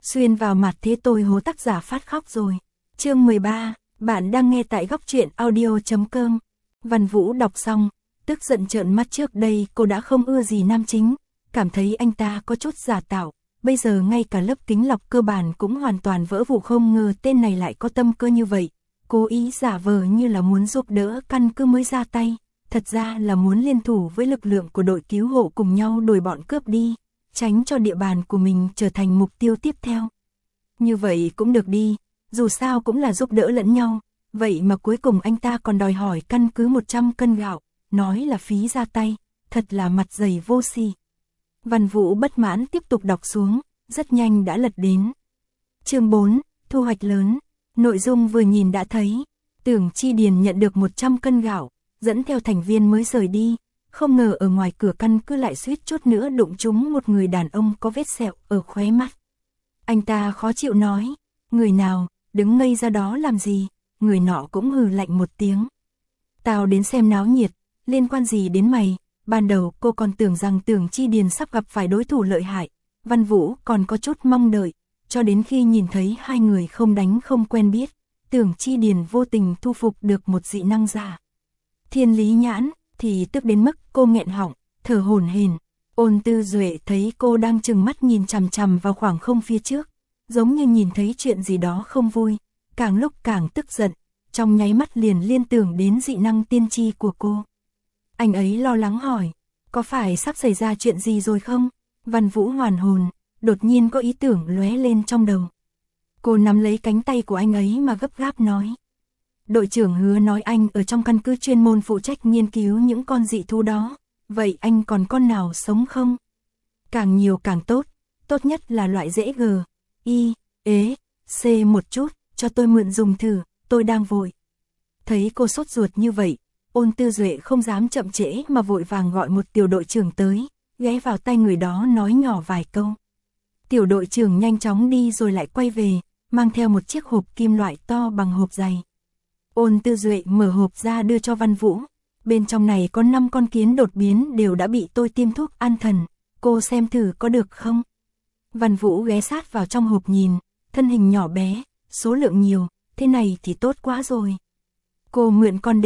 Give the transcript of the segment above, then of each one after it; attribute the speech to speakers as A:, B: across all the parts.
A: xuyên vào mặt thế tôi hố tác giả phát khóc rồi. Chương 13, bạn đang nghe tại góc truyện audio.com. Văn Vũ đọc xong, tức giận trợn mắt. Trước đây cô đã không ưa gì nam chính, cảm thấy anh ta có chút giả tạo, bây giờ ngay cả lớp kính lọc cơ bản cũng hoàn toàn vỡ vụn. Không ngờ tên này lại có tâm cơ như vậy, cố ý giả vờ như là muốn giúp đỡ căn cứ mới ra tay, thật ra là muốn liên thủ với lực lượng của đội cứu hộ cùng nhau đuổi bọn cướp đi, tránh cho địa bàn của mình trở thành mục tiêu tiếp theo. Như vậy cũng được đi, dù sao cũng là giúp đỡ lẫn nhau, vậy mà cuối cùng anh ta còn đòi hỏi căn cứ 100 cân gạo, nói là phí ra tay, thật là mặt dày vô sỉ. Văn Vũ bất mãn tiếp tục đọc xuống, rất nhanh đã lật đến chương 4, thu hoạch lớn. Nội dung vừa nhìn đã thấy, Tưởng Chi Điền nhận được 100 cân gạo, dẫn theo thành viên mới rời đi, không ngờ ở ngoài cửa căn cứ lại suýt chút nữa đụng trúng một người đàn ông có vết sẹo ở khóe mắt. Anh ta khó chịu nói, người nào, đứng ngây ra đó làm gì, người nọ cũng hừ lạnh một tiếng. Tao đến xem náo nhiệt, liên quan gì đến mày, ban đầu cô còn tưởng rằng Tưởng Chi Điền sắp gặp phải đối thủ lợi hại, Văn Vũ còn có chút mong đợi, cho đến khi nhìn thấy hai người không đánh không quen biết, Tưởng Chi Điền vô tình thu phục được một dị năng giả Thiên Lý Nhãn, thì tức đến mức cô nghẹn họng, thở hổn hển. Ôn Tư Duệ thấy cô đang trừng mắt nhìn chằm chằm vào khoảng không phía trước, giống như nhìn thấy chuyện gì đó không vui, càng lúc càng tức giận, trong nháy mắt liền liên tưởng đến dị năng tiên tri của cô. Anh ấy lo lắng hỏi, có phải sắp xảy ra chuyện gì rồi không? Văn Vũ hoàn hồn, đột nhiên có ý tưởng lóe lên trong đầu. Cô nắm lấy cánh tay của anh ấy mà gấp gáp nói. Đội trưởng Hứa nói anh ở trong căn cứ chuyên môn phụ trách nghiên cứu những con dị thú đó, vậy anh còn con nào sống không? Càng nhiều càng tốt, tốt nhất là loại dễ g, y, ế, c một chút, cho tôi mượn dùng thử, tôi đang vội. Thấy cô sốt ruột như vậy, Ôn Tư Duệ không dám chậm trễ mà vội vàng gọi một tiểu đội trưởng tới, ghé vào tay người đó nói nhỏ vài câu. Tiểu đội trưởng nhanh chóng đi rồi lại quay về, mang theo một chiếc hộp kim loại to bằng hộp giày. Ôn Tư Duệ mở hộp ra đưa cho Văn Vũ, bên trong này có 5 con kiến đột biến đều đã bị tôi tiêm thuốc an thần, cô xem thử có được không? Văn Vũ ghé sát vào trong hộp nhìn, thân hình nhỏ bé, số lượng nhiều, thế này thì tốt quá rồi. Cô mượn con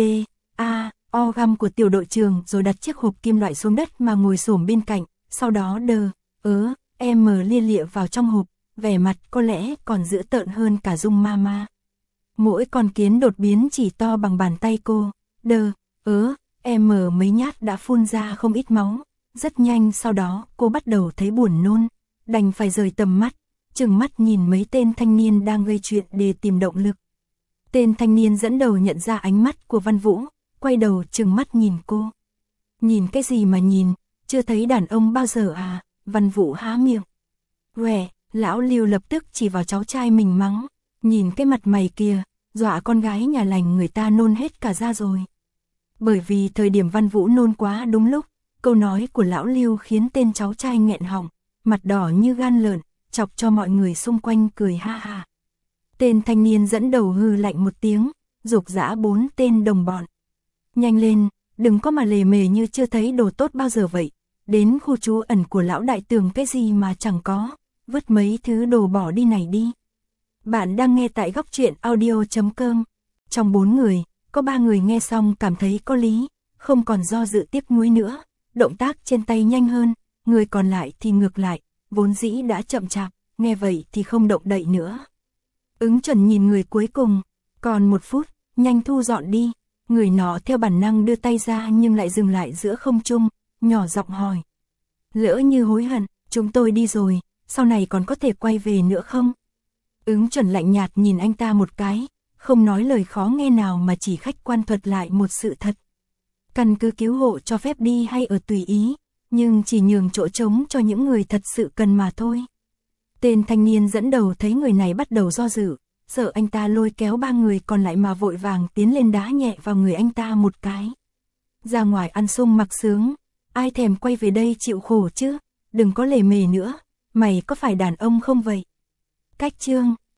A: o găm của tiểu đội trưởng rồi đặt chiếc hộp kim loại xuống đất mà ngồi xổm bên cạnh, sau đó lia lịa vào trong hộp, vẻ mặt có lẽ còn dữ tợn hơn cả Dung Mama. Mỗi con kiến đột biến chỉ to bằng bàn tay cô, mấy nhát đã phun ra không ít máu, rất nhanh sau đó cô bắt đầu thấy buồn nôn, đành phải rời tầm mắt, chừng mắt nhìn mấy tên thanh niên đang gây chuyện để tìm động lực. Tên thanh niên dẫn đầu nhận ra ánh mắt của Văn Vũ, quay đầu chừng mắt nhìn cô. Nhìn cái gì mà nhìn, chưa thấy đàn ông bao giờ à? Văn Vũ há miệng. Lão Lưu lập tức chỉ vào cháu trai mình mắng, nhìn cái mặt mày kia, dọa con gái nhà lành người ta nôn hết cả ra rồi. Bởi vì thời điểm Văn Vũ nôn quá đúng lúc, câu nói của lão Lưu khiến tên cháu trai nghẹn họng, mặt đỏ như gan lợn, chọc cho mọi người xung quanh cười ha ha. Tên thanh niên dẫn đầu hừ lạnh một tiếng, giục giã 4 tên đồng bọn. Nhanh lên, đừng có mà lề mề như chưa thấy đồ tốt bao giờ vậy, đến khu trú ẩn của lão đại tường cái gì mà chẳng có, vứt mấy thứ đồ bỏ đi này đi. Bạn đang nghe tại góc truyện audio.com. Trong 4 người, có 3 người nghe xong cảm thấy có lý, không còn do dự tiếp nối nữa, động tác trên tay nhanh hơn, người còn lại thì ngược lại, vốn dĩ đã chậm chạp, nghe vậy thì không động đậy nữa. Ứng Chuẩn nhìn người cuối cùng, còn 1 phút, nhanh thu dọn đi. Người nọ theo bản năng đưa tay ra nhưng lại dừng lại giữa không trung, nhỏ giọng hỏi. Lỡ như hối hận, chúng tôi đi rồi, sau này còn có thể quay về nữa không? Ứng Chuẩn lạnh nhạt nhìn anh ta một cái, không nói lời khó nghe nào mà chỉ khách quan thuật lại một sự thật. Căn cứ cứu hộ cho phép đi hay ở tùy ý, nhưng chỉ nhường chỗ trống cho những người thật sự cần mà thôi. Tên thanh niên dẫn đầu thấy người này bắt đầu do dự, sợ anh ta lôi kéo 3 người còn lại mà vội vàng tiến lên đá nhẹ vào người anh ta một cái. Ra ngoài ăn sung mặc sướng, ai thèm quay về đây chịu khổ chứ, đừng có lề mề nữa, mày có phải đàn ông không vậy? Cách chương